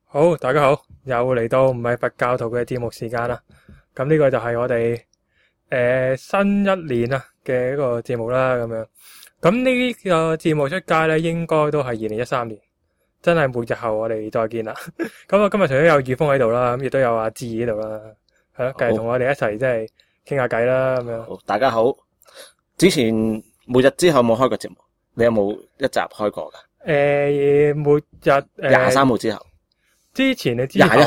好，大家好，又嚟到唔係佛教徒嘅節目時間啦。咁呢個就係我哋新一年啊嘅一個節目啦，咁樣。咁呢個節目出街咧，應該都係2013年，真係末日後我哋再見啦。咁啊，今日除咗有宇峰喺度啦，咁亦都有阿志喺度啦，係咯，繼續同我哋一齊即係傾下偈啦，咁樣。 好，大家好。之前末日之後冇開過節目，你有冇一集開過噶？ 末日 23號之後， 之前你之後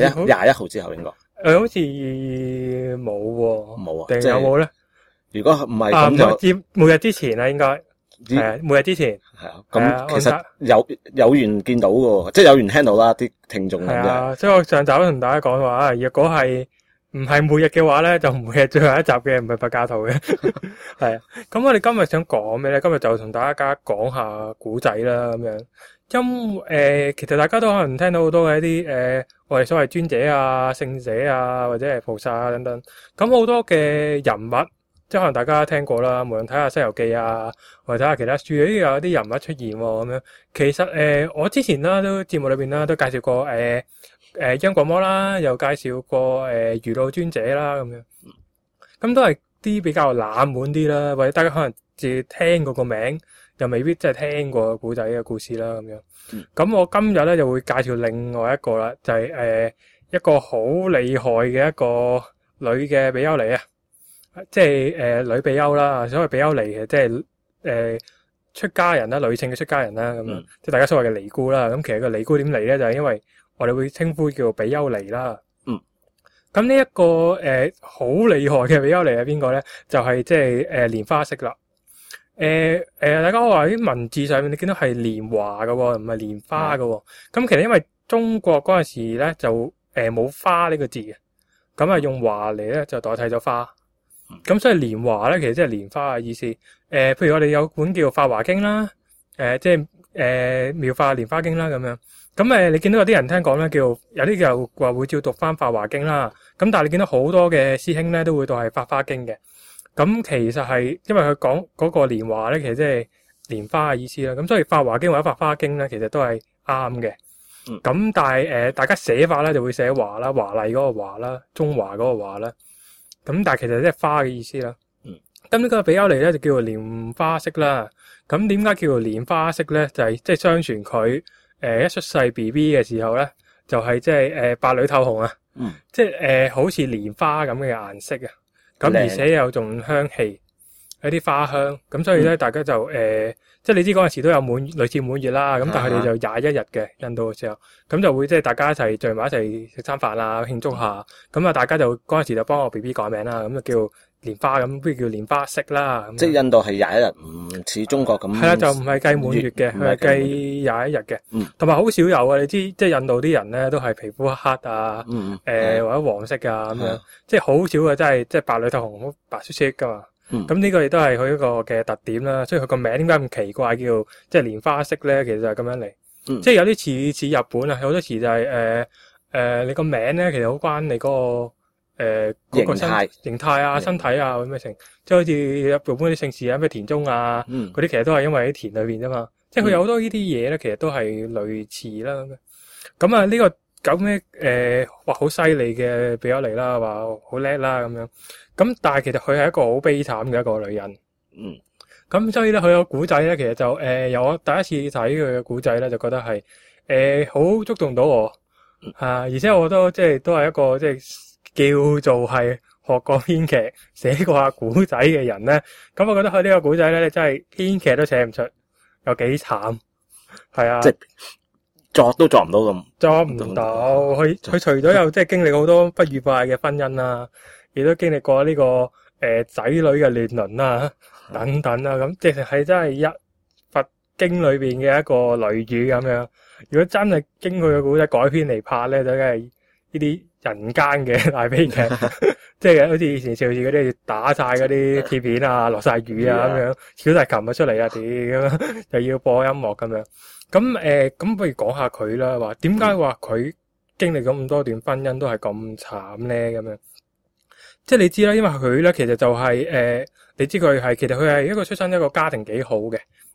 21號之後應該好似冇喎， 冇啊， 定有冇咧？ 如果唔係咁就末日之前啦，應該係啊，末日之前係啊。咁其實有緣見到嘅，即係有緣聽到啦，啲聽眾係啊。所以我上集都同大家講話，若果係唔係末日嘅話咧，就唔會係最後一集嘅，唔係佛教徒嘅。係啊。咁我哋今日想講咩咧？今日就同大家講下古仔啦，咁樣。其實大家都可能聽到好多嘅一啲我哋所謂尊者啊、聖者啊，或者係菩薩啊等等。咁好多嘅人物，即係可能大家聽過啦。無論睇下《西遊記》啊，或者睇下其他書，有啲人物出現咁樣。其實我之前啦，都節目裏邊啦，都介紹過央國魔啦，又介紹過愚路尊者啦，咁樣。咁都係啲比較冷門啲啦，或者大家可能只聽過個名，又未必真係聽過古仔嘅故事啦，咁樣。咁我今日咧就會介紹另外一個啦，就係一個好厲害嘅一個女嘅比丘尼啊，即係女比丘啦。所謂比丘尼嘅，即係出家人啦，女性嘅出家人啦，咁樣，即係大家所謂嘅尼姑啦。咁其實個尼姑點嚟咧，就係因為我哋會稱呼叫做比丘尼啦。咁呢一個好厲害嘅比丘尼係邊個咧？就係即係蓮花色啦。大家話啲文字上面你見到係蓮華嘅，唔係蓮花嘅。咁其實因為中國嗰陣時咧就冇花呢個字嘅，咁啊用華嚟咧就代替咗花。咁所以蓮華咧其實即係蓮花嘅意思。譬如我哋有本叫《法華經》啦，即係妙法蓮花經啦咁樣。咁你見到有啲人聽講咧，有啲就話會照讀翻《法華經》啦。咁但係你見到好多嘅師兄咧都會讀係《法華經》嘅。咁其實係因為佢講嗰個蓮華咧，其實即係蓮花嘅意思啦。咁所以《法華經》或者《法華經》咧，其實都係啱嘅。咁但係大家寫法咧就會寫華啦，華麗嗰個華啦，中華嗰個華啦。咁但係其實即係花嘅意思啦。咁呢個比丘尼咧就叫做蓮花色啦。咁點解叫做蓮花色咧？就係即係相傳佢一出世 BB 嘅時候咧，就係即係白裏透紅啊。即係好似蓮花咁嘅顏色啊。咁而且有種香氣，有啲花香，咁所以咧大家就即係你知嗰陣時都有類似滿月啦，咁但係佢哋就21日嘅印度嘅時候，咁就會即係大家一齊聚埋一齊食餐飯啦，慶祝下，咁啊大家就嗰陣時就幫我 BB 改名啦，咁就叫蓮花，咁不如叫蓮花色啦。 即係印度係21日，唔似中國咁。 係啦，就唔係計滿月嘅，佢係計21日嘅。同埋好少有啊！你知即係印度啲人咧都係皮膚黑啊，或者黃色啊咁樣，即係好少嘅，真係即係白裏透紅，好白雪雪噶嘛。咁呢個亦都係佢一個嘅特點啦。所以佢個名點解咁奇怪，叫即係蓮花色咧？其實就係咁樣嚟，即係有啲似日本啊，好多時就係你個名咧，其實好關你嗰個。嗰個形態啊、身體啊咁嘅成，即係好似日本啲姓氏啊，咩田中啊，嗰啲其實都係因為喺田裏邊啫嘛。即係佢有好多呢啲嘢咧，其實都係類似啦。咁啊，呢個咁咩話好犀利嘅比丘尼啦，話好叻啦咁樣。咁但係其實佢係一個好悲慘嘅一個女人。咁所以咧，佢個古仔咧，其實就由我第一次睇佢嘅古仔咧，就覺得係好觸動到我而且我都即係都係一個即係。叫做係學過編劇、寫過下古仔嘅人咧，咁我覺得佢呢個古仔咧，真係編劇都寫唔出，有幾慘，係啊， 即係作都作唔到咁， 作唔到。佢除咗有即係經歷好多不愉快嘅婚姻啦，亦都經歷過呢個仔女嘅亂倫啦，等等啦，咁即係真係一佛經裏邊嘅一個雷雨咁樣。如果真係經佢嘅古仔改編嚟拍咧，就梗係呢啲人間嘅大悲劇，即係好似以前邵氏嗰啲要打晒嗰啲鐵片啊，落晒雨啊咁樣，小提琴啊出嚟啊，咁樣又要播音樂咁樣。咁不如講下佢啦，話點解話佢經歷咗咁多段婚姻都係咁慘咧？咁樣，即係你知啦，因為佢咧其實就係你知佢係其實佢係一個出身一個家庭幾好嘅，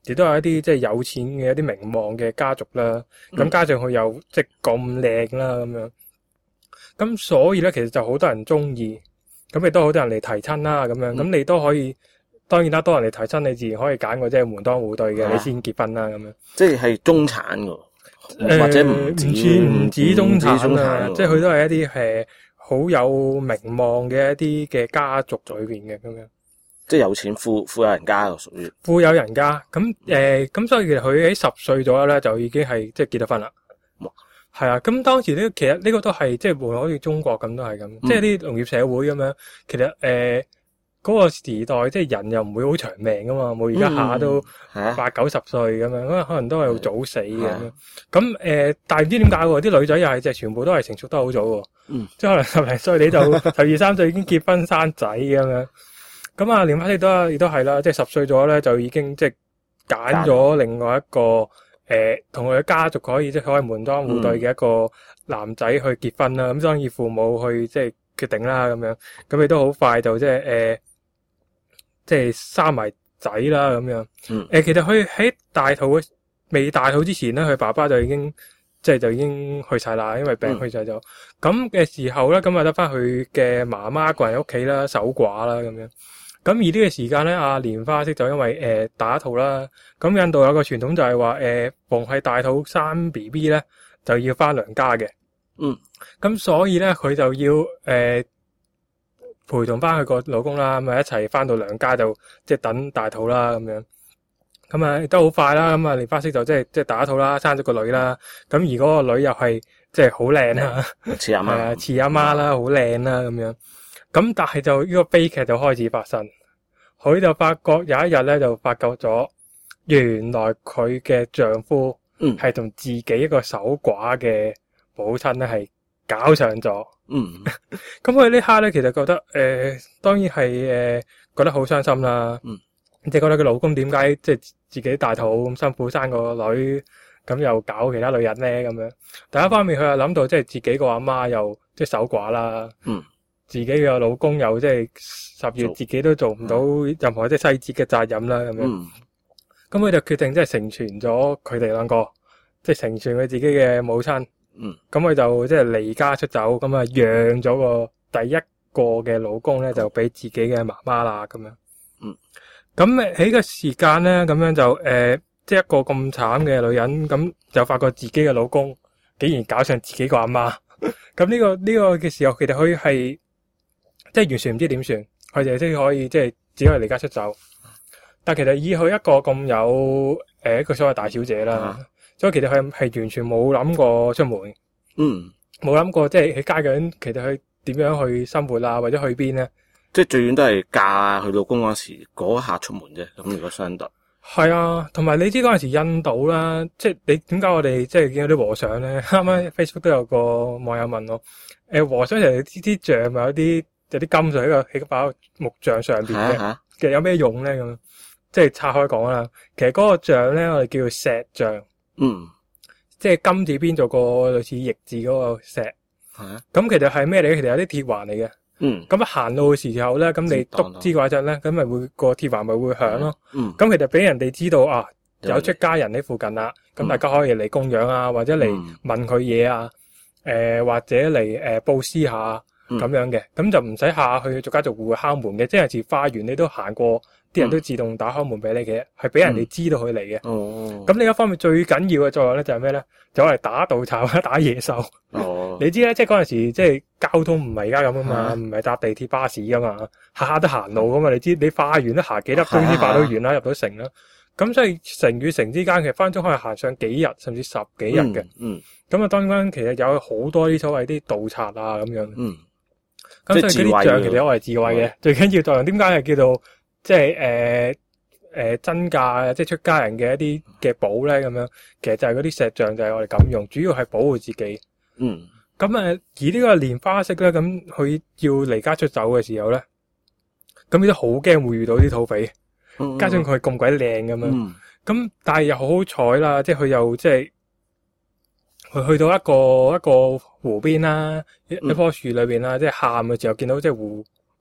亦都係一啲即係有錢嘅一啲名望嘅家族啦。咁加上佢又即係咁靚啦咁樣，咁所以咧其實就好多人中意，咁亦都好多人嚟提親啦咁樣。咁你都可以，當然啦，多人嚟提親，你自然可以揀個即係門當戶對嘅，你先結婚啦咁樣。 即係中產㗎，或者唔止中產啊，即係佢都係一啲好有名望嘅一啲嘅家族裏邊嘅咁樣。 即係有錢富有人家嘅屬於。 富有人家咁咁所以其實佢喺10歲左右咧就已經係即係結咗婚啦。係啊，咁當時呢，其實呢個都係即係無論好似中國咁都係咁，即係啲農業社會咁樣。其實嗰個時代即係人又唔會好長命噶嘛，冇而家下都80-90歲咁樣，可能都係早死嘅咁樣。咁但係唔知點解喎？啲女仔又係即係全部都係成熟得好早喎。即係可能10零歲你就12-13歲已經結婚生仔咁樣。咁啊，蓮花色亦都係啦，即係10歲咗咧就已經即係揀咗另外一個同佢嘅家族可以可以門當戶對嘅一個男仔去結婚啦。咁當然父母去即係決定啦咁樣。咁亦都好快就即係生埋仔啦咁樣。其實佢喺未大肚之前咧，佢爸爸就已經去晒啦，因為病去晒咗。咁嘅時候咧，咁啊得翻佢嘅媽媽一個人喺屋企啦，守寡啦咁樣。咁而呢個時間咧，阿蓮花色就因為打肚啦。咁印度有個傳統就係話逢係大肚生 BB 咧，就要翻娘家嘅。咁所以咧，佢就要陪同翻佢個老公啦，咁啊一齊翻到娘家就即係等大肚啦咁樣。咁啊亦都好快啦。咁啊蓮花色就即係打肚啦，生咗個女啦。咁而嗰個女又係即係好靚啦， 似阿媽， 似阿媽啦，好靚啦咁樣。咁但係就呢個悲劇就開始發生，佢就發覺有一日咧就發覺咗，原來佢嘅丈夫係同自己一個守寡嘅母親咧係搞上咗。咁佢呢刻咧其實覺得當然係覺得好傷心啦。即係覺得佢老公點解即係自己大肚咁辛苦生個女，咁又搞其他女人咧咁樣。第一方面佢又諗到即係自己個阿媽又即係守寡啦。自己嘅老公又即係10月自己都做唔到任何即係細節嘅責任啦咁樣。咁佢就決定即係成全咗佢哋兩個，即係成全佢自己嘅母親。咁佢就即係離家出走，咁啊讓咗個第一個嘅老公咧就俾自己嘅媽媽啦咁樣。咁喺個時間咧，咁樣就即係一個咁慘嘅女人，咁就發覺自己嘅老公竟然搞上自己個阿媽。咁呢個嘅時候，其實佢係即係完全唔知點算，佢哋即係可以即係只可以離家出走。但其實以佢一個咁有一個所謂大小姐啦，所以其實佢係完全冇諗過出門，冇諗過即係喺街嗰陣，其實佢點樣去生活啊，或者去邊咧？ 即係最遠都係嫁佢老公嗰時嗰下出門啫。咁如果相對係啊，同埋你知嗰陣時印度啦，即係你點解我哋即係見到啲和尚咧？啱啱 Facebook 都有個網友問我，和尚其實啲像咪有啲金水喺個把木像上邊嘅，其實有咩用咧？咁即係拆開講啦。其實嗰個像咧，我哋叫做石像，即係金字邊做個類似翼字嗰個石。咁其實係咩嚟？其實有啲鐵環嚟嘅。咁行路嘅時候咧，咁你篤支嗰一陣咧，咁咪會個鐵環咪會響咯。咁其實俾人哋知道啊，有出家人喺附近啦，咁大家可以嚟供養啊，或者嚟問佢嘢啊，或者嚟布施下咁樣嘅，咁就唔使下去逐家逐戶敲門嘅，即係似花園你都行過，啲人都自動打開門俾你嘅，係俾人哋知道佢嚟嘅。咁另一方面最緊要嘅作用咧就係咩咧？就係打盜賊、打野獸。你知咧，即係嗰陣時即係交通唔係而家咁啊嘛，唔係搭地鐵巴士噶嘛，下下都行路噶嘛。你知你花園都行幾粒鐘先化到園啦，入到城啦。咁所以城與城之間其實分分鐘可以行上幾日，甚至10幾日嘅。咁啊，當然其實有好多啲所謂啲盜賊啊咁樣。咁所以嗰啲像其實我係智慧嘅，最緊要作用點解係叫做即係真價即係出家人嘅一啲嘅寶咧咁樣，其實就係嗰啲石像就係我哋咁用，主要係保護自己。咁而呢個蓮花色咧，咁佢要離家出走嘅時候咧，咁佢都好驚會遇到啲土匪，加上佢咁鬼靚咁樣，咁但係又好好彩啦，即係佢又即係佢去到一個湖邊啦，一棵樹裏邊啦，即係喊嘅時候見到即係湖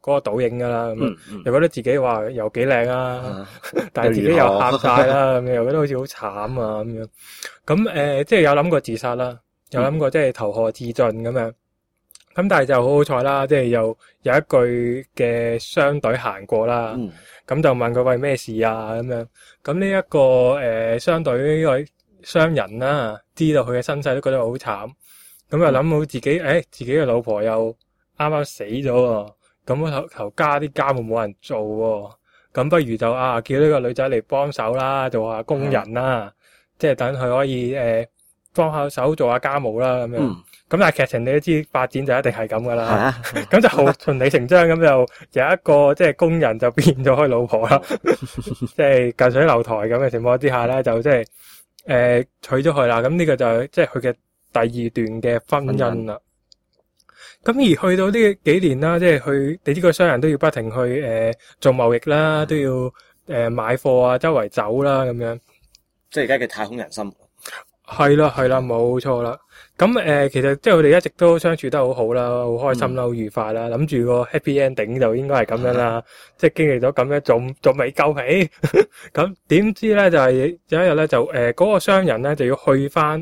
嗰個倒影㗎啦，咁樣嗯又覺得自己話又幾靚啊， 啊但係自己又喊晒啦，咁樣又覺得好似好慘啊咁樣。咁即係有諗過自殺啦，有諗過即係投河自盡咁樣。咁但係就好好彩啦，即係又有一句嘅商隊行過啦， 嗯咁就問佢喂咩事啊咁樣。咁呢一個商隊呢位商人啦，知道佢嘅身世都覺得好慘，咁就諗到自己自己嘅老婆又啱啱死咗喎，咁頭家啲家務冇人做喎，咁不如就叫呢個女仔嚟幫手啦，做下工人啦，即係等佢可以幫下手做下家務啦咁樣。 嗯咁但係劇情你都知發展就一定係咁噶啦， 係啊， 咁就好順理成章咁就有一個即係工人就變咗佢老婆啦，即係近水樓台咁嘅情況之下咧，就即係娶咗佢啦。咁呢個就係即係佢嘅第二段嘅婚姻啦。咁而去到呢幾年啦，即係佢哋呢個商人都要不停去做貿易啦，都要買貨啊，周圍走啦咁樣。 即係而家嘅太空人生。 係啦，冇錯啦。咁其實即係佢哋一直都相處得好好啦，好開心啦，好愉快啦。諗住個 happy ending 就應該係咁樣啦，即係經歷咗咁樣，仲未夠皮。咁點知咧就係有一日咧就嗰個商人咧就要去翻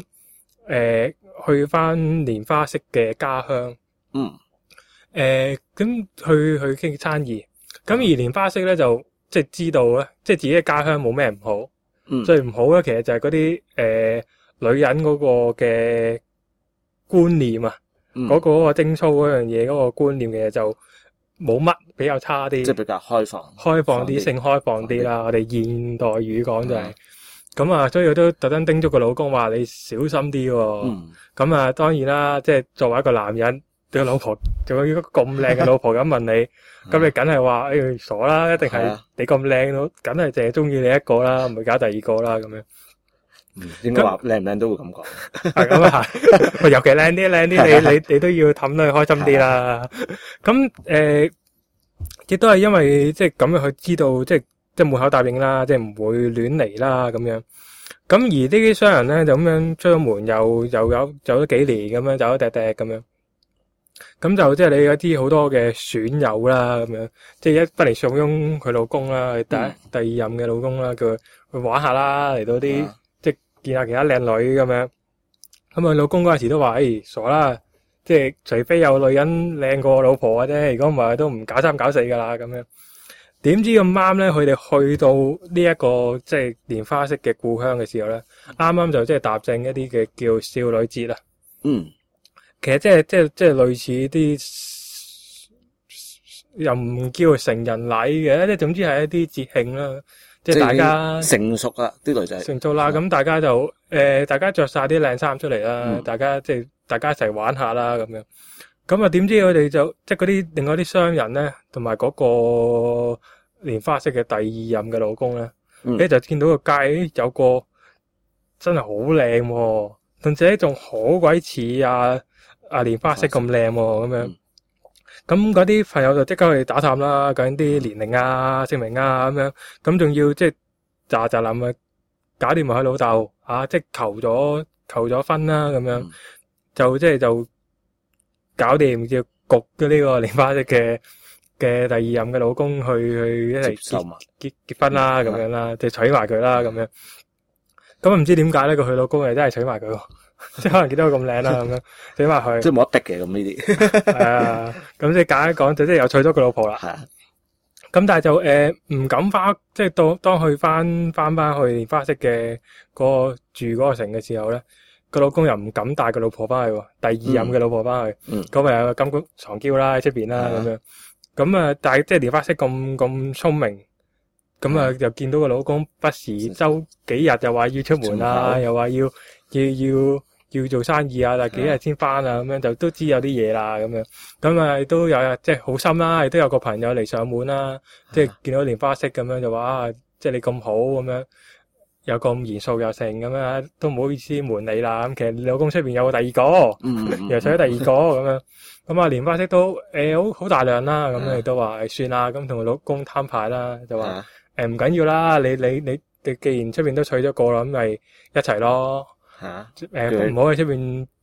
蓮花色嘅家鄉。 嗯。 咁去傾生意。咁而蓮花色咧就即係知道咧，即係自己嘅家鄉冇咩唔好。最唔好咧，其實就係嗰啲女人嗰個嘅觀念啊，嗰個貞操嗰樣嘢嗰個觀念嘅嘢就冇乜，比較差啲， 即係比較開放啲，性開放啲啦。我哋現代語講就係咁啊，所以我都特登叮囑個老公話你小心啲喎。咁啊，當然啦，即係作為一個男人，對個老婆仲有一個咁靚嘅老婆咁問你，咁你梗係話傻啦，一定係你咁靚咯，梗係淨係中意你一個啦，唔會搞第二個啦咁樣。 應該話靚唔靚都會咁講。 係咁啊，係，尤其靚啲，你都要氹得佢開心啲啦。咁亦都係因為即係咁樣佢知道，即係門口答應啦，即係唔會亂嚟啦咁樣。咁而呢啲商人咧就咁樣出咗門，又有走咗幾年咁樣，走咗趯趯咁樣。咁就即係你有啲好多嘅損友啦，咁樣即係一不離慫恿佢老公啦，第二任嘅老公啦，叫佢去玩下啦，嚟到啲。見下其他靚女咁樣，咁啊老公嗰陣時都話：傻啦，即係除非有女人靚過我老婆嘅啫，如果唔係都唔搞三搞四噶啦咁樣。點知咁啱咧，佢哋去到呢一個即係蓮花色嘅故鄉嘅時候咧，啱啱就即係踏正一啲嘅叫少女節啦。其實即係類似啲又唔叫成人禮嘅，即係總之係一啲節慶啦。即係大家成熟啦，啲女仔成熟啦，咁大家就大家着晒啲靚衫出嚟啦，大家一齊玩下啦咁樣。咁啊，點知佢哋就即係嗰啲另外啲商人咧，同埋嗰個蓮花色嘅第二任嘅老公咧，就見到個街有個真係好靚喎，甚至仲好鬼似蓮花色咁靚喎咁樣。咁嗰啲朋友就即刻去打探啦，究竟啲年齡啊、姓名啊咁樣，咁仲要即係咋諗啊，搞掂埋佢老豆即係求咗婚啦咁樣，就搞掂，要焗咗呢個蓮花色嘅第二任嘅老公去一齊結婚啦咁樣啦，就娶埋佢啦咁樣。咁唔知點解咧？佢老公又真係娶埋佢喎。即係可能見到佢咁靚啦，咁樣俾埋佢， 即係冇得逼嘅咁呢啲。 係啊，咁即係簡單講，就即係又娶咗個老婆啦。 係啊， 咁但係就唔敢翻，即係當佢翻去蓮花色嘅嗰個住嗰個城嘅時候咧，個老公又唔敢帶個老婆翻去喎，第二任嘅老婆翻去。咁咪有個金箍藏嬌啦喺出邊啦咁樣。咁啊，但係即係蓮花色咁聰明，咁啊又見到個老公不時周幾日就話要出門啊，又話要做生意啊，但係幾日先翻啊，咁樣就都知有啲嘢啦，咁樣，咁啊都有即係好心啦，亦都有個朋友嚟上門啦，即係見到蓮花色咁樣就話即係你咁好咁樣，又咁賢淑又成咁樣，都唔好意思瞞你啦。咁其實你老公出邊有個第二個，又娶咗第二個咁樣，咁啊蓮花色都好大量啦，咁樣亦都話算啦，咁同佢老公攤牌啦，就話唔緊要啦，你既然出邊都娶咗個啦，咁咪一齊咯。唔好喺出邊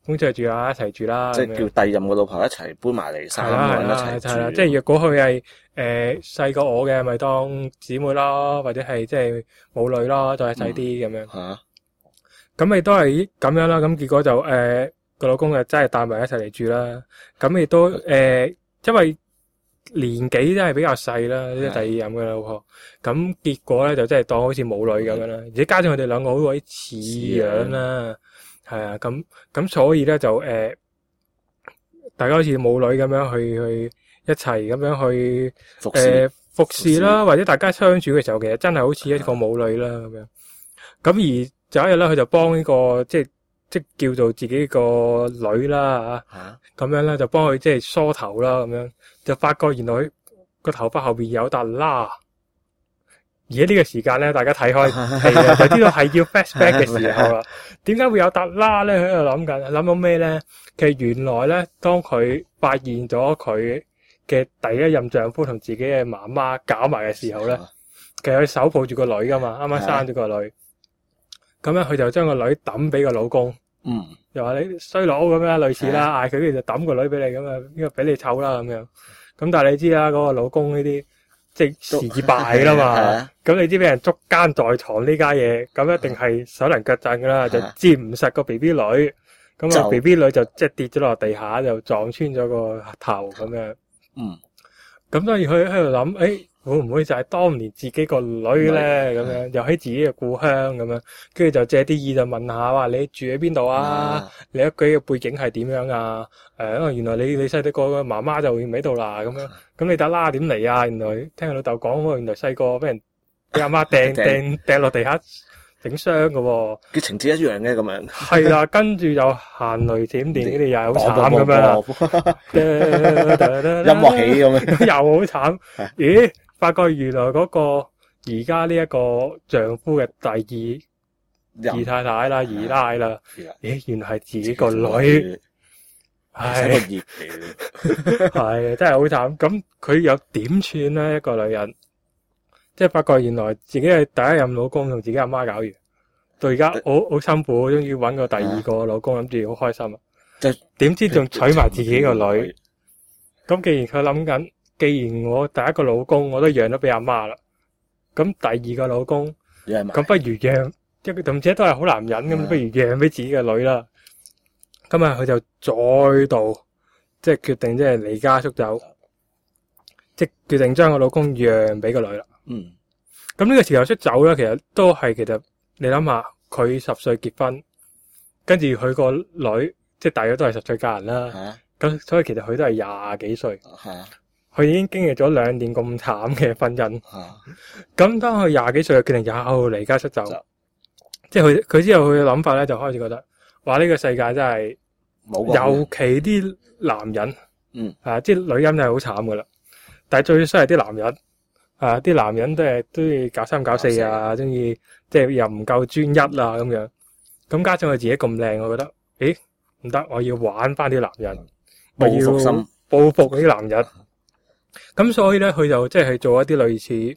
搬出去住啦，一齊住啦， 即係叫第二任個老婆一齊搬埋嚟，三個人一齊住。 係啦，即係若果佢係細過我嘅，咪當姊妹咯，或者係即係母女咯，再細啲咁樣。 嚇， 咁亦都係咁樣啦。咁結果就個老公就真係帶埋一齊嚟住啦。咁亦都因為年紀真係比較細啦，即係第二任嘅老婆。咁結果咧就真係當好似母女咁樣啦。而且加上佢哋兩個好鬼似樣啦，係啊。咁所以咧就大家好似母女咁樣去一齊咁樣去服侍啦，或者大家相處嘅時候，其實真係好似一個母女啦咁樣。咁而有一日咧，佢就幫呢個即叫做自己個女啦嚇，咁樣咧就幫佢即係梳頭啦咁樣，就發覺原來佢個頭髮後邊有笪瘌。而家呢個時間咧，大家睇開係啊，就知道係要 flashback 嘅時候啦。點解會有笪瘌咧？佢喺度諗到咩咧？其實原來咧，當佢發現咗佢嘅第一任丈夫同自己嘅媽媽搞埋嘅時候咧，其實佢手抱住個女噶嘛，啱啱生咗個女。咁樣佢就將個女抌俾個老公，又話你衰佬咁樣類似啦，嗌佢就抌個女俾你咁啊，呢個俾你湊啦咁樣。咁但係你知啦，嗰個老公呢啲即係事敗啦嘛，咁你知俾人捉奸在床呢家嘢，咁一定係手能腳震噶啦，就接唔實個 BB 女，咁啊 BB 女就即係跌咗落地下，就撞穿咗個頭咁樣。咁所以佢喺度諗，會唔會就係當年自己個女咧咁樣，又喺自己嘅故鄉咁樣，跟住就借啲意就問下話你住喺邊度啊？你屋企嘅背景係點樣啊？因為原來你細啲個媽媽就唔喺度啦咁樣，咁你打啦點嚟啊？原來聽佢老豆講，原來細個俾人俾阿媽掟落地下整傷㗎喎。 嘅情節一樣嘅咁樣。係啦，跟住就行雷閃電，呢啲又係好慘咁樣， 音樂起咁樣， 又好慘。咦？發覺原來嗰個而家呢一個丈夫嘅第二太太啦、二奶啦，原來係自己個女，係係真係好慘。咁佢又點算咧？一個女人，即係發覺原來自己嘅第一任老公同自己阿媽搞完，到而家好辛苦，終於揾個第二個老公，諗住好開心啊！就點知仲娶埋自己個女？咁既然佢諗緊。既然我第一個老公我都讓咗俾阿媽啦，咁第二個老公咁不如讓，即係並且都係好男人咁，不如讓俾自己嘅女啦。咁啊，佢就再度即係決定即係離家出走，即係決定將個老公讓俾個女啦。咁呢個時候出走咧，其實你諗下，佢10歲結婚，跟住佢個女即係大約都係10歲嫁人啦。咁所以其實佢都係廿幾歲。佢已經經歷咗2年咁慘嘅婚姻，咁當佢廿幾歲就決定又離家出走，即係佢之後佢嘅諗法咧就開始覺得，話呢個世界真係，尤其啲男人，即係女人係好慘噶啦，但係最衰係啲男人，啲男人都要搞三搞四啊，中意即係又唔夠專一啊咁樣，咁加上佢自己咁靚，我覺得，唔得，我要玩翻啲男人，我要報復啲男人。咁所以咧，佢就即係做一啲類似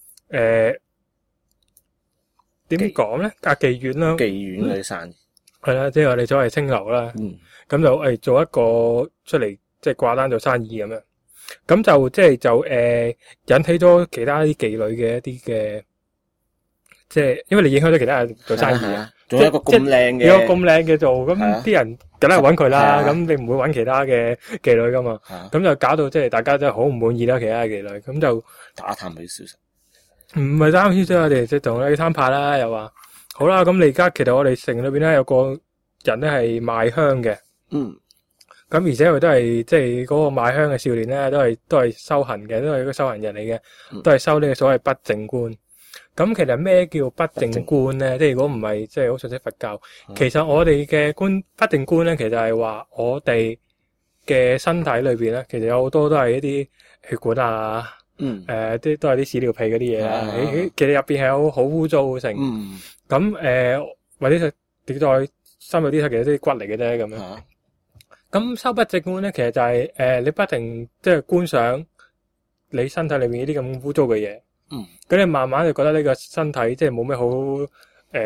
點講咧？妓院啦， 妓院嗰啲生意係啦，即係我哋所謂清流啦。咁就做一個出嚟，即係掛單做生意咁樣。咁就即係引起咗其他啲妓女嘅一啲嘅，即係因為你影響咗其他人做生意啊。 仲有一個咁靚嘅， 有個咁靚嘅做，咁啲人梗係揾佢啦。咁你唔會揾其他嘅妓女噶嘛？咁就搞到即係大家真係好唔滿意啦。其他嘅妓女咁就打探佢消息， 唔係打探消息，我哋即係同佢攤牌啦。又話好啦，咁你而家其實我哋城裏邊咧有個人咧係賣香嘅，咁而且佢都係即係嗰個賣香嘅少年咧，都係修行嘅，都係一個修行人嚟嘅，都係修呢個所謂不淨觀。咁其實咩叫不淨觀咧？即係如果唔係即係好熟悉佛教，其實我哋嘅不淨觀咧，其實係話我哋嘅身體裏邊咧，其實有好多都係一啲血管啊，啲都係啲屎尿屁嗰啲嘢啦。其實入邊係好污糟性。咁或者你再深入啲睇，其實都係骨嚟嘅啫咁樣。咁修不淨觀咧，其實就係你不停即係觀想你身體裏面呢啲咁污糟嘅嘢。咁你慢慢就覺得呢個身體即係冇咩好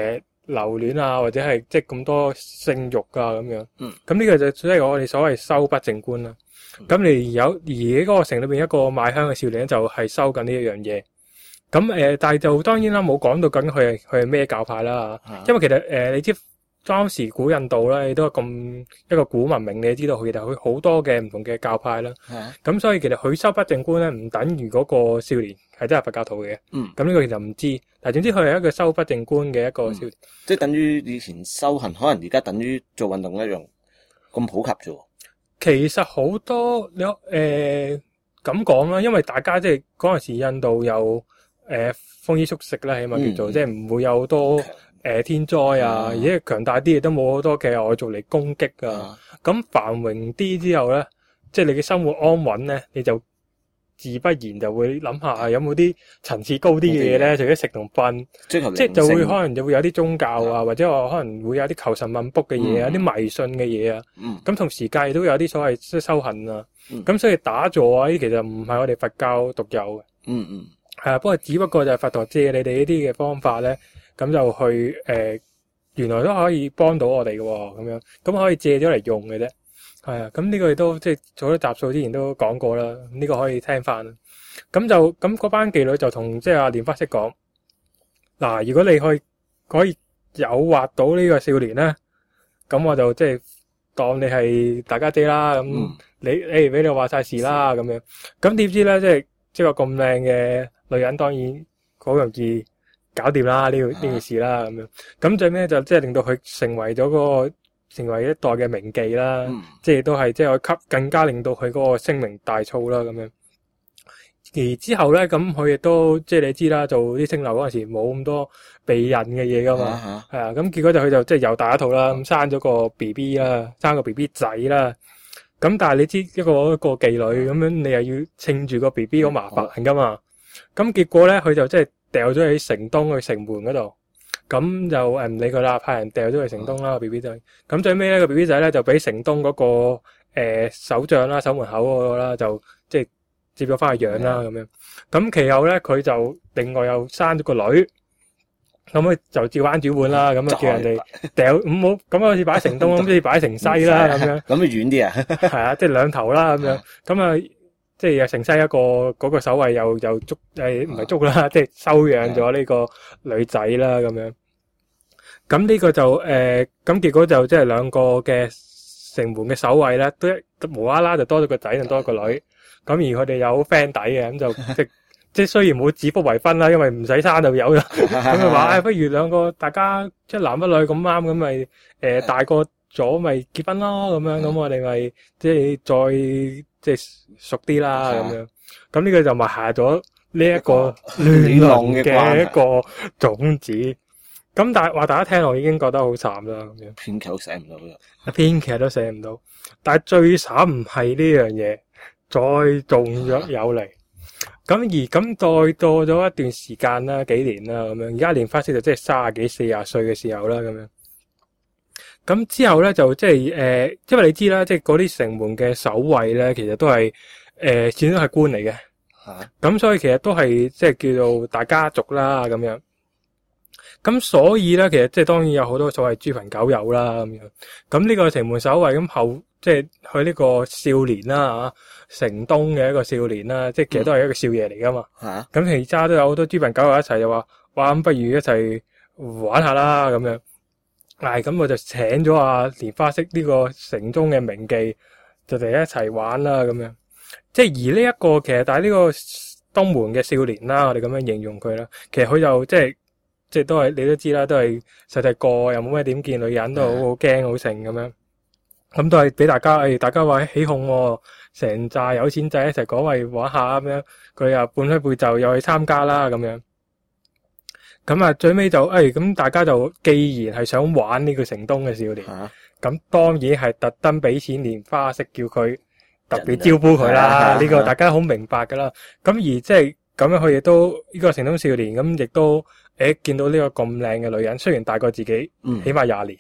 留戀啊，或者係即係咁多性慾啊咁樣。 嗯。 咁呢個就即係我哋所謂收不正觀啦。咁你而喺嗰個城裏邊一個賣香嘅少年就係收緊呢一樣嘢。咁但係就當然啦，冇講到究竟佢係咩教派啦。因為其實你知當時古印度咧，都係咁一個古文明，你知道佢其實佢好多嘅唔同嘅教派啦。咁所以其實佢收不正觀咧，唔等於嗰個少年係真係佛教徒嘅。咁呢個其實唔知，但係總之佢係一個收不正觀嘅一個少年。 即係等於以前修行，可能而家等於做運動一樣咁普及啫。 其實好多你咁講啦，因為大家即係嗰陣時印度有豐衣足食啦，起碼叫做即係唔會有好多天災啊，而且強大啲亦都冇好多嘅外族嚟攻擊啊。咁繁榮啲之後咧，即係你嘅生活安穩咧，你就自不然就會諗下有冇啲層次高啲嘅嘢咧，除咗食同瞓，即係就會可能就會有啲宗教啊，或者話可能會有啲求神問卜嘅嘢啊，啲迷信嘅嘢啊。咁同時間亦都有啲所謂修行啊。咁所以打坐啊，呢啲其實唔係我哋佛教獨有嘅。係啊，不過只不過就係佛陀借你哋呢啲嘅方法咧，咁就去原來都可以幫到我哋嘅喎，咁樣咁可以借咗嚟用嘅啫。係啊，咁呢個亦都即係做咗集數之前都講過啦，呢個可以聽翻。咁嗰班妓女就同即係阿蓮花色講，嗱，如果你可以誘惑到呢個少年咧，咁我就即係當你係大家姐啦，咁你俾你話晒事啦，咁樣。咁點知咧，即係個咁靚嘅女人，當然好容易搞掂啦呢件事啦，咁樣。咁最尾就即係令到佢成為咗成為一代嘅名妓啦，即係都係即係可以更加令到佢嗰個聲名大噪啦，咁樣。而之後咧，咁佢亦都即係你知啦，做啲青樓嗰陣時冇咁多避孕嘅嘢噶嘛，係啊。咁結果佢就即係又大一套啦，咁生咗個 BB 啦，生個 BB 仔啦。咁但係你知一個妓女咁樣，你又要稱住個 BB 好麻煩噶嘛。咁結果咧，佢就即係掉咗喺城東去城門嗰度。咁就唔理佢啦，派人掉咗去城東啦個 BB 仔。咁最尾咧個 BB 仔咧就俾城東嗰個守將啦，守門口嗰個啦，就即係接咗翻去養啦咁樣。咁其後咧佢就另外又生咗個女，咁佢就照翻煮碗啦，咁啊叫人哋掉唔好，咁好似擺喺城東，咁好似擺喺城西啦咁樣。 咁遠啲啊？ 係啊，即係兩頭啦咁樣。咁啊，即係城西一個嗰個守衛又捉唔係捉啦，即係收養咗呢個女仔啦咁樣。咁呢個就咁結果就即係兩個嘅城門嘅守衛咧，都無啦啦就多咗個仔，就多咗個女。咁而佢哋有 friend 底嘅，咁就即係雖然冇指腹為婚啦，因為唔使生就有啦。咁佢話，不如兩個大家一男一女咁啱，咁咪大個咗咪結婚咯，咁樣咁我哋咪即係再即係熟啲啦，咁樣。咁呢個就埋下咗呢一個亂倫嘅一個種子。咁但係話大家聽落已經覺得好慘啦，咁樣編劇都寫唔到嘅， 編劇都寫唔到。但係最慘唔係呢樣嘢，再仲咗有嚟。咁再過咗一段時間啦，幾年啦，咁樣而家蓮花色就即係30幾40歲嘅時候啦，咁樣。咁之後咧就即係因為你知啦，即係嗰啲城門嘅守衛咧，其實都係始終係官嚟嘅。咁所以其實都係即係叫做大家族啦，咁樣。咁所以咧，其實即係當然有好多所謂豬朋狗友啦，咁樣。咁呢個城門守衛咁即係佢呢個少年啦嚇，城東嘅一個少年啦，即係其實都係一個少爺嚟噶嘛。咁其他都有好多豬朋狗友一齊就話，哇咁不如一齊玩下啦咁樣。咁我就請咗阿蓮花色呢個城中嘅名妓，就嚟一齊玩啦咁樣。即係而呢一個其實但係呢個東門嘅少年啦，我哋咁樣形容佢啦，其實佢就即係都係你都知啦，都係細細個又冇咩點見女人，都好驚好成咁樣。咁都係俾大家話起哄喎，成扎有錢仔一齊講話玩下咁樣，佢又半推半就又去參加啦咁樣。咁啊最尾就咁大家就既然係想玩呢個城東嘅少年，咁當然係特登俾錢蓮花色叫佢特別招呼佢啦。呢個大家好明白噶啦。咁而即係咁樣佢亦都呢個城東少年咁亦都見到呢個咁靚嘅女人，雖然大過自己起碼20年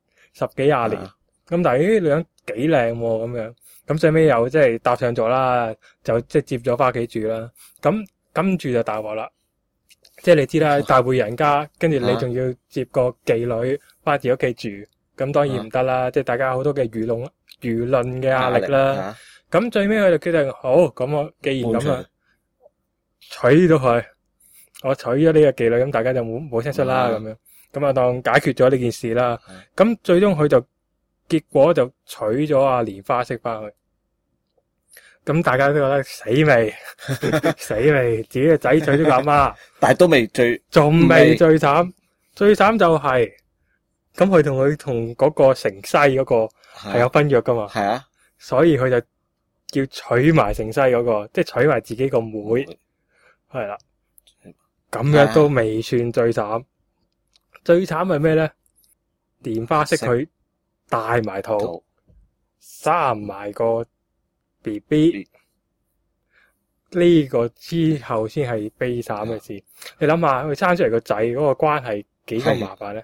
10幾20年。咁但係呢啲女人幾靚喎，咁樣，咁最尾又即係搭上咗啦，就即係接咗翻屋企住啦。咁跟住就大鑊啦。 即係你知啦，大戶人家，跟住你仲要接個妓女翻自己屋企住，咁當然唔得啦。即係大家好多嘅輿論嘅壓力啦。咁最尾佢就決定，好，咁我既然咁啊，娶咗佢，我娶咗呢個妓女，咁大家就冇聲出啦。咁樣，咁啊當解決咗呢件事啦。咁最終佢就結果就娶咗阿蓮花色翻去。咁大家都覺得死未？死未？自己嘅仔娶咗個阿媽， 但係都未最， 仲未最慘。最慘就係，咁佢同嗰個城西嗰個係有婚約噶嘛？ 係啊， 所以佢就叫娶埋城西嗰個，即係娶埋自己個妹，係啦。咁樣都未算最慘，最慘係咩咧？蓮花識佢帶埋肚，生埋個 BB， 呢個之後先係悲慘嘅事。你諗下，佢生出嚟個仔嗰個關係幾咁麻煩咧？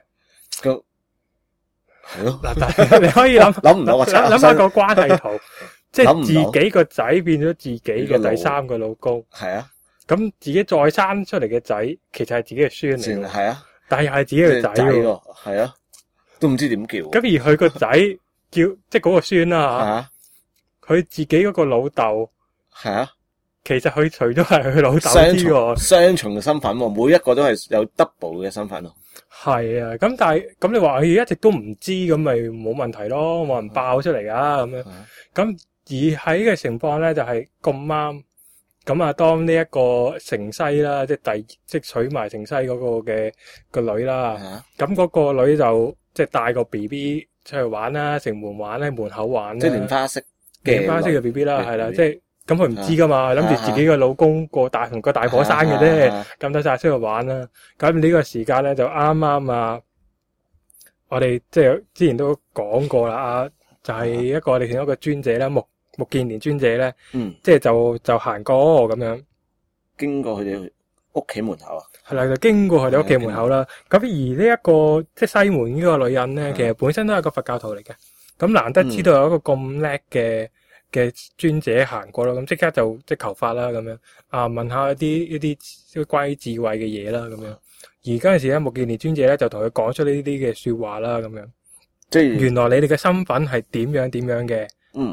係咯， 嗱，但係你可以諗唔到我諗下個關係圖，即係自己個仔變咗自己嘅第三個老公。 係啊， 咁自己再生出嚟嘅仔，其實係自己嘅孫嚟。 係啊， 但係又係自己嘅仔喎。 係啊，都唔知點叫。 咁而佢個仔叫即係嗰個孫啦吓，佢自己嗰個老豆係啊， 其實佢除咗係佢老豆之外， 雙重嘅身份喎，每一個都係有 double 嘅身份咯。 係啊，咁但係咁你話佢一直都唔知，咁咪冇問題咯，冇人爆出嚟噶咁樣。咁而喺嘅情況咧就係咁啱，咁啊當呢一個城西啦，即係即係娶埋城西嗰個個女啦，咁嗰個女就即係帶個 BB 出去玩啦，城門玩喺門口玩啦， 即係蓮花色嘅 BB 啦，係啦，即係。咁佢唔知噶嘛，諗住自己個老公同個大婆生嘅啫，咁得晒出去玩啦。咁呢個時間咧就啱啱啊，我哋即係之前都講過啦，就係一個我哋另一個尊者啦，目犍連尊者咧，即係就行過咁樣， 經過佢哋屋企門口啊， 係啦，就經過佢哋屋企門口啦。咁而呢一個即係西門呢個女人咧，其實本身都係個佛教徒嚟嘅，咁難得知道有一個咁叻嘅尊者行過咯，咁即刻就即求法啦，咁樣問下一啲關於智慧嘅嘢啦，咁樣。而嗰陣時咧，目犍連尊者咧就同佢講出呢啲嘅說話啦，咁樣。即係原來你哋嘅身份係點樣嘅。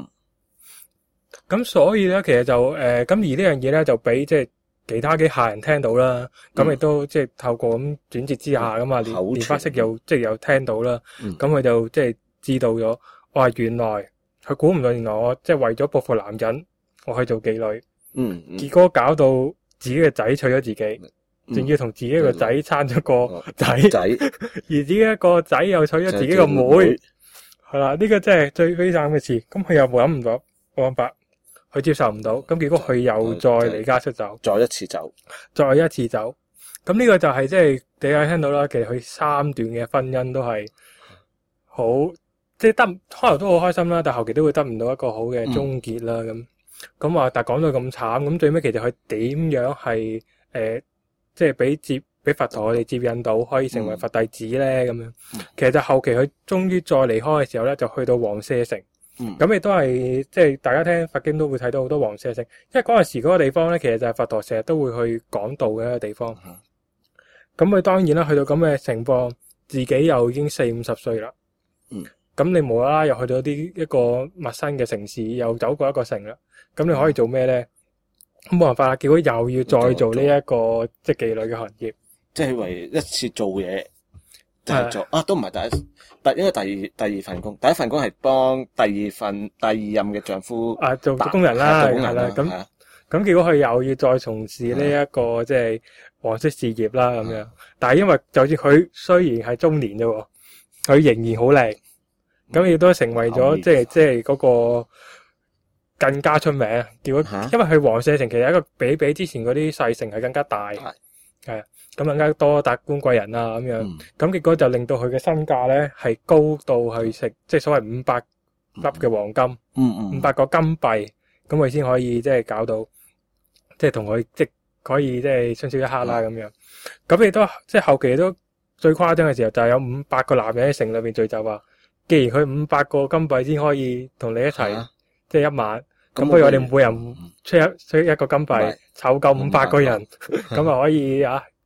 咁所以咧，其實就咁而呢樣嘢咧就俾即係其他嘅客人聽到啦，咁亦都即係透過咁轉折之下咁啊，蓮花色又即係又聽到啦，咁佢就即係知道咗，哇原來。佢估唔到，原來我即係為咗報復男人，我去做妓女。結果搞到自己嘅仔娶咗自己，仲要同自己個仔生咗個仔，而自己一個仔又娶咗自己個妹，係啦，呢個真係最悲慘嘅事。咁佢又諗唔到冇辦法，佢接受唔到，咁結果佢又再離家出走， 再一次走。 咁呢個就係即係大家聽到啦，其實佢3段嘅婚姻都係好。即係開頭都好開心啦，但後期都會得唔到一個好嘅終結啦。咁話，但係講到咁慘，咁最尾其實佢點樣係即係俾佛陀我哋接引到，可以成為佛弟子咧？咁樣其實就後期佢終於再離開嘅時候咧，就去到王舍城。咁亦都係即係大家聽佛經都會睇到好多王舍城，因為嗰陣時嗰個地方咧，其實就係佛陀成日都會去講道嘅一個地方。咁佢當然啦，去到咁嘅情況，自己又已經40-50歲啦。咁你無啦啦又去到一個陌生嘅城市，又走過一個城啦。咁你可以做咩咧？咁冇辦法啦，結果又要再做呢一個即係妓女嘅行業。 即係為一次做嘢，就係做都唔係應該第二份工。第一份工係幫第二任嘅丈夫做工人啦，係啦。咁結果佢又要再從事呢一個即係皇室事業啦咁樣。但係因為就算佢雖然係中年啫，佢仍然好靚。咁亦都成為咗即係嗰個更加出名。結果因為佢王舍城其實一個比之前嗰啲細城係更加大，係啊，咁更加多達官貴人啊咁樣。咁結果就令到佢嘅身價咧係高到去食即係所謂500粒嘅黃金，500個金幣，咁佢先可以即係搞到即係同佢即係可以即係相處一刻啦咁樣。咁亦都即係後期都最誇張嘅時候就係有500個男人喺城裏邊聚集啊。既然佢500個金幣先可以同你一齊，即係一晚，咁不如我哋每人出一個金幣，湊夠500個人，咁啊可以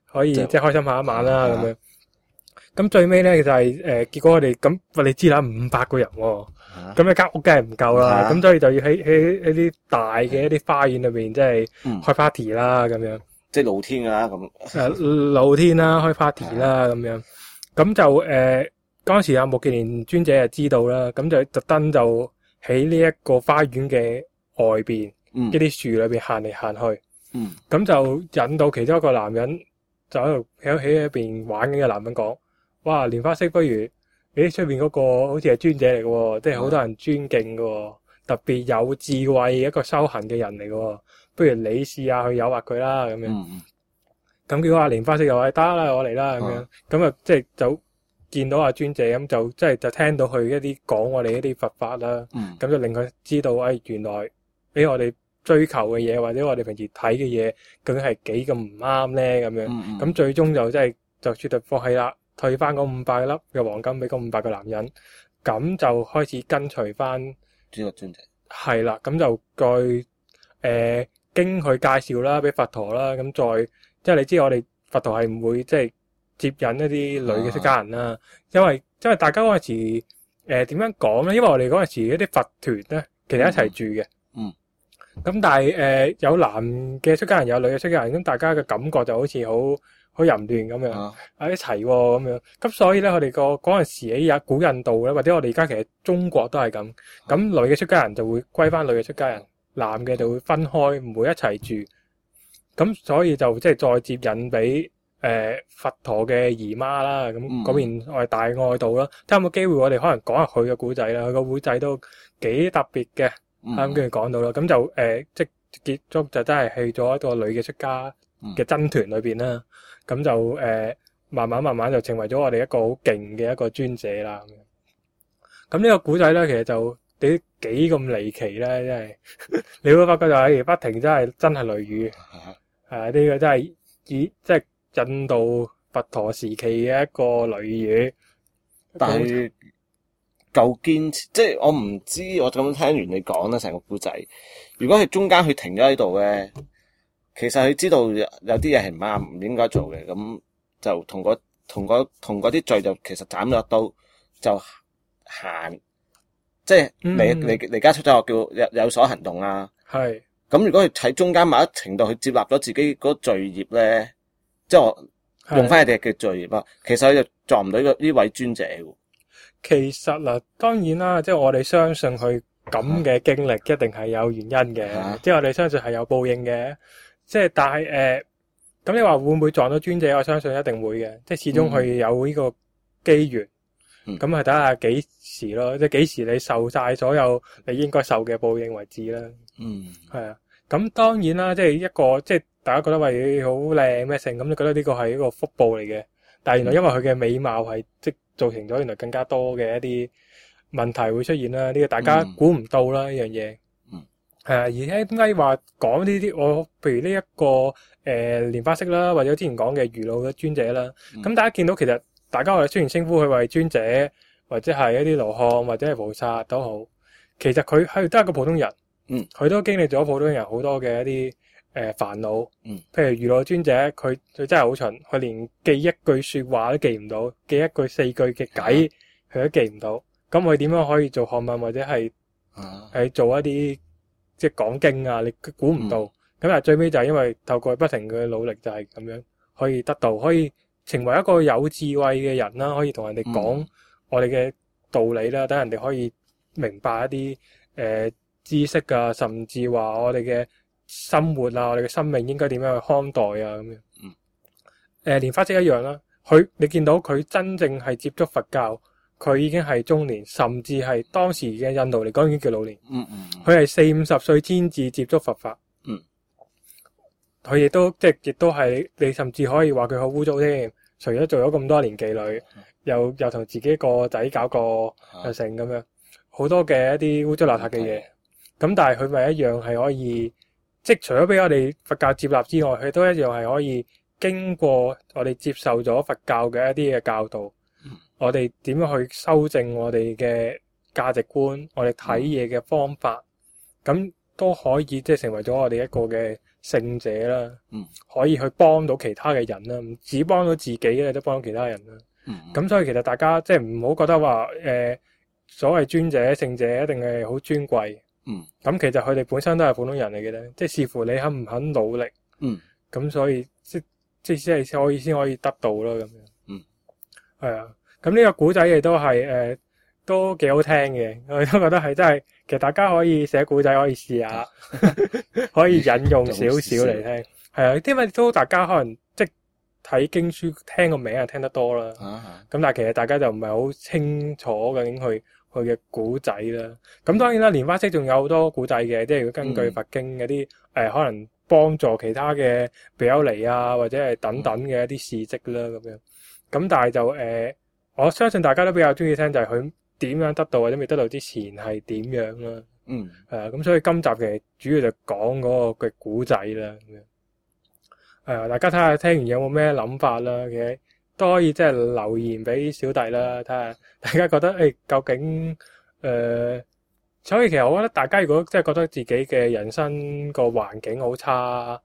可以即係即係開心下一晚啦係啊咁樣。咁最尾咧就係結果我哋咁，喂你知啦，500個人喎， 嚇咁一間屋梗係唔夠啦， 係啊咁所以就要喺一啲大嘅一啲花園裏邊，即係嗯開 party 啦咁樣。 即係露天㗎啦咁。 露天啦，開 party 啦咁樣，咁就嗰陣時阿穆建連尊者就知道啦，咁就特登就喺呢一個花園嘅外邊嗯一啲樹裏邊行嚟行去， 嗯咁就引到其中一個男人就喺度喺一邊玩緊嘅男人講：哇，蓮花色不如你出邊嗰個好似係尊者嚟嘅喎，即係好多人尊敬嘅喎，特別有智慧一個修行嘅人嚟嘅喎，不如你試下去誘惑佢啦咁樣。 嗯咁叫阿蓮花色又話得啦，我嚟啦咁樣，咁啊即係就見到阿尊者咁就即係就聽到佢一啲講我哋一啲佛法啦， 嗯咁就令佢知道原來我哋追求嘅嘢或者我哋平時睇嘅嘢究竟係幾咁唔啱咧咁樣， 嗯咁最終就即係就絕對放棄啦，退翻嗰500粒嘅黃金俾嗰500個男人，咁就開始跟隨翻呢個尊者係啦，咁就再經佢介紹啦，俾佛陀啦，咁再。即係你知我哋佛陀係唔會即係接引一啲女嘅出家人啦，因為大家嗰陣時點樣講咧？因為我哋嗰陣時一啲佛團咧，其實一齊住嘅。 嗯。 咁但係有男嘅出家人，有女嘅出家人，咁大家嘅感覺就好似好淫亂咁樣，一齊喎咁樣。咁所以咧，我哋嗰陣時喺古印度咧，或者我哋而家其實中國都係咁。咁女嘅出家人就會歸翻女嘅出家人，男嘅就會分開，唔會一齊住。咁所以就即係再接引俾佛陀嘅姨媽啦，咁嗰邊我係大愛道啦。睇下有冇機會我哋可能講下佢嘅古仔啦，佢個古仔都幾特別嘅。咁跟住講到啦，咁就即係結束就真係去咗一個女嘅出家嘅僧團裏邊啦。咁就慢慢就成為咗我哋一個好勁嘅一個尊者啦。咁呢個古仔咧，其實就幾咁離奇咧，真係你會發覺就係不停真係雷雨。呢個真係即係印度佛陀時期嘅一個雷雨， 但係夠堅持，即係我唔知，我咁聽完你講咧成個故仔，如果佢中間佢停咗喺度咧，其實佢知道有啲嘢係唔啱，唔應該做嘅，咁就同嗰啲罪就其實斬咗一刀就行，即係離家出走叫有所行動啦。 係。 咁如果佢喺中間某一程度佢接納咗自己嗰罪業咧，即係我用翻佢哋嘅罪業啦，其實佢就撞唔到呢位尊者喎。 其實嗱，當然啦，即係我哋相信佢咁嘅經歷一定係有原因嘅，即係我哋相信係有報應嘅。即係但係咁你話會唔會撞到尊者？我相信一定會嘅，即係始終佢有呢個機緣。咁係睇下幾時咯，即係幾時你受晒所有你應該受嘅報應為止啦。係啊。咁當然啦，即係一個即係大家覺得喂好靚咩性，咁你覺得呢個係一個福報嚟嘅。但係原來因為佢嘅美貌係即係造成咗原來更加多嘅一啲問題會出現啦。呢個大家估唔到啦，呢樣嘢。係啊，而且點解話講呢啲？我譬如呢一個蓮花色啦，或者之前講嘅魚老嘅尊者啦，咁大家見到其實大家我哋雖然稱呼佢為尊者，或者係一啲羅漢，或者係菩薩都好，其實佢係都係個普通人。佢都經歷咗普通人好多嘅一啲煩惱。譬如魚老尊者，佢真係好蠢，佢連記一句說話都記唔到，記一句4句嘅偈佢都記唔到。咁佢點樣可以做學問或者係做一啲即係講經啊？你估唔到。咁但係最尾就係因為透過不停嘅努力，就係咁樣可以得到，可以成為一個有智慧嘅人啦，可以同人哋講我哋嘅道理啦，等人哋可以明白一啲知識啊，甚至話我哋嘅生活啊，我哋嘅生命應該點樣去看待啊咁樣。蓮花色一樣啦，你見到佢真正係接觸佛教，佢已經係中年，甚至係當時嘅印度嚟講已經叫老年。佢係40-50歲先至接觸佛法。佢亦都係你甚至可以話佢好污糟添。除咗做咗咁多年妓女，又同自己個仔搞過又成咁樣，好多嘅一啲污糟邋遢嘅嘢。咁但係佢咪一樣係可以，即係除咗俾我哋佛教接納之外，佢都一樣係可以經過我哋接受咗佛教嘅一啲嘅教導，我哋點樣去修正我哋嘅價值觀，我哋睇嘢嘅方法。咁都可以即係成為咗我哋一個嘅聖者啦。 嗯， 可以去幫到其他嘅人啦，唔止幫到自己咧，都幫到其他人啦。咁所以其實大家即係唔好覺得話所謂尊者聖者一定係好尊貴。咁其實佢哋本身都係普通人嚟嘅咧，即係視乎你肯唔肯努力。咁所以即係先可以得到咯咁樣。係啊。咁呢個古仔亦都係都幾好聽嘅，我都覺得係真係，其實大家可以寫古仔可以試下，可以引用少少嚟聽。係啊，因為都大家可能即係睇經書聽個名係聽得多啦。咁但係其實大家就唔係好清楚究竟佢嘅古仔啦。咁當然啦，蓮花色仲有好多古仔嘅，即係如果根據佛經嗰啲可能幫助其他嘅比丘尼啊，或者係等等嘅一啲事蹟啦咁樣。咁但係就我相信大家都比較中意聽就係佢點樣得到或者未得到之前係點樣啦。咁所以今集其實主要就講嗰個嘅古仔啦咁樣。大家睇下聽完有冇咩諗法啦，其實都可以即係留言俾小弟啦，睇下大家覺得究竟所以其實我覺得大家如果即係覺得自己嘅人生個環境好差，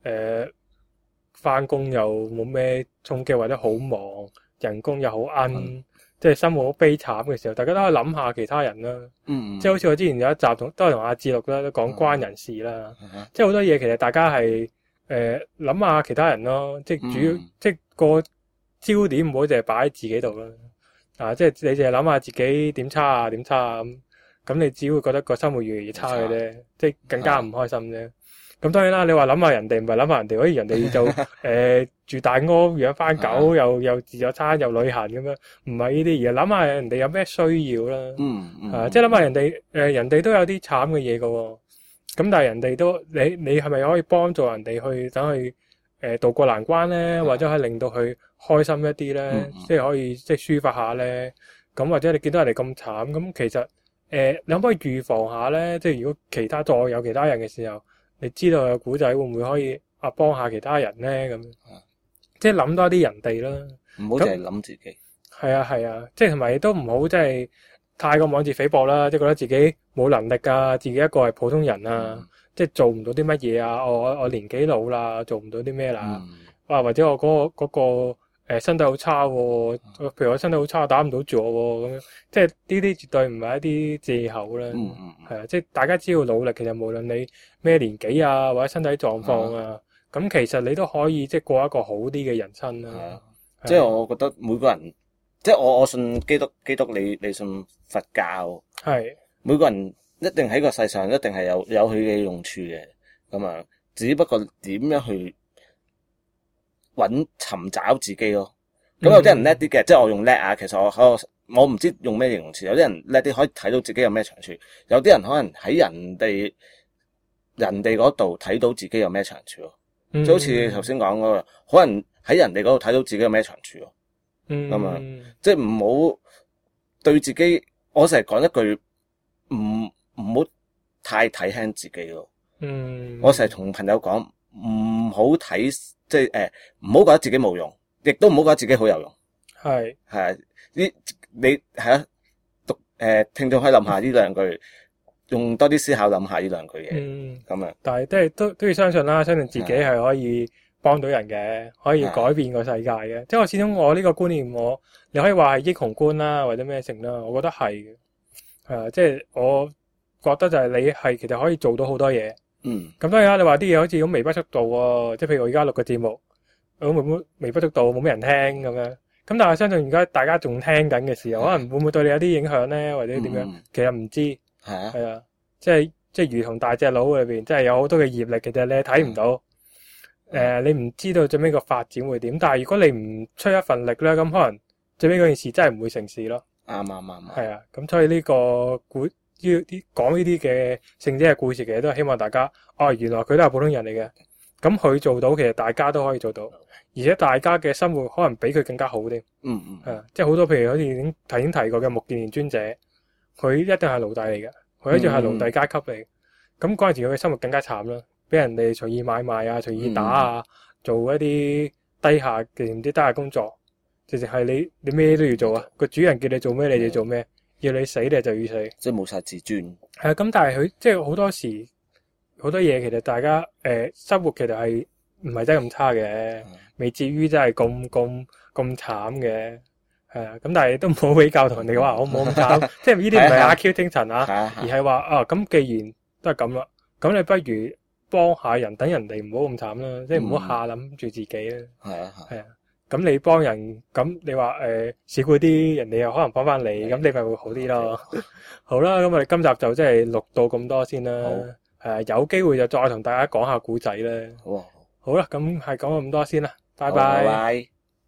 返工又冇咩衝擊或者好忙，人工又好即係生活好悲慘嘅時候，大家都可以諗下其他人啦。即係好似我之前有一集都係同阿志錄啦，都講關人事啦。即係好多嘢其實大家係諗下其他人咯，即係主要即係個焦點唔好淨係擺喺自己度啦。即係你淨係諗下自己點差啊咁你只會覺得個生活越嚟越差嘅啫，即係更加唔開心啫。咁當然啦，你話諗下人哋唔係諗下人哋，好似人哋就住大屋養翻狗，又自助餐又旅行咁樣，唔係呢啲，而係諗下人哋有咩需要啦。即係諗下人哋人哋都有啲慘嘅嘢㗎喎。咁但係人哋都你係咪可以幫助人哋去等佢渡過難關咧，或者可以令到佢開心一啲咧？即係可以即係抒發下咧。咁或者你見到人哋咁慘，咁其實你可唔可以預防下咧？即係如果再有其他人嘅時候，你知道有古仔會唔會可以幫下其他人咧？咁即係諗多啲人哋啦， 唔好淨係諗自己。 係啊，即係同埋都唔好即係太過妄自菲薄啦，即係覺得自己冇能力啊，自己一個係普通人啊，即係做唔到啲乜嘢啊，我年紀老啦，做唔到啲咩啦，或者我嗰個身體好差喎，譬如我身體好差，打唔到住我喎，咁樣即係呢啲絕對唔係一啲借口啦。係啊，即係大家只要努力，其實無論你咩年紀啊，或者身體狀況啊，咁其實你都可以即係過一個好啲嘅人生啦。 即係我覺得每個人，即係我信基督，你信佛教，每個人一定喺個世上一定係有佢嘅用處嘅。咁啊，只不過點樣去尋找自己咯。咁有啲人叻啲嘅，即係我用叻啊，其實我唔知用咩形容詞。有啲人叻啲可以睇到自己有咩長處，有啲人可能喺人哋嗰度睇到自己有咩長處咯。即好似頭先講嗰個，可能喺人哋嗰度睇到自己有咩長處咯。咁啊，即係唔好對自己，我成日講一句，唔好太睇輕自己咯。我成日同朋友講，唔好睇，即係唔好覺得自己冇用，亦都唔好覺得自己好有用。係你係聽眾可以諗下呢兩句，用多啲思考諗下呢兩句嘢。咁啊， 但係都要相信啦，相信自己係可以幫到人嘅，可以改變個世界嘅。即係始終我呢個觀念，你可以話係英雄觀啦，或者咩成啦，我覺得係嘅。即係我覺得就係你係其實可以做到好多嘢。咁當然啦，你話啲嘢好似咁微不足道喎，即係譬如我而家錄個節目，咁微不足道，冇咩人聽咁樣。咁但係相信而家大家仲聽緊嘅時候，可能會唔會對你有啲影響咧，或者點樣？其實唔知。係啊，即係如同大隻佬裏邊，即係有好多嘅業力，其實你睇唔到。你唔知道最尾個發展會點。但係如果你唔出一份力咧，咁可能最尾嗰件事真係唔會成事咯。 啱。 係啊，咁所以呢個講呢啲嘅聖者嘅故事，其實都係希望大家原來佢都係普通人嚟嘅。咁佢做到，其實大家都可以做到，而且大家嘅生活可能比佢更加好啲。即係好多譬如好似已經提過嘅目犍連尊者，佢一定係奴隸嚟嘅，佢一定係奴隸階級嚟。咁嗰陣時佢嘅生活更加慘啦，俾人哋隨意買賣啊，隨意打啊，做一啲低下嘅唔知低下工作，直情係你咩都要做啊。個主人叫你做咩你就做咩，要你死你就要死， 即係冇晒自尊。 係啊，咁但係佢即係好多時好多嘢其實大家生活其實係唔係真係咁差嘅，未至於真係咁慘嘅。係啊，咁但係都唔好比較同人哋話我冇咁慘，即係呢啲唔係阿 Q 精神啊，而係話啊咁既然都係咁啦，咁你不如幫下人，等人哋唔好咁慘啦，即係唔好下諗住自己啦。係啊，咁你幫人，咁你話少啲啲，人哋又可能幫翻你，咁你咪會好啲咯。好啦，咁我哋今集就即係錄到咁多先啦。有機會就再同大家講下古仔啦。 好啊， 好啦，咁係講咁多先啦，拜拜拜。 拜。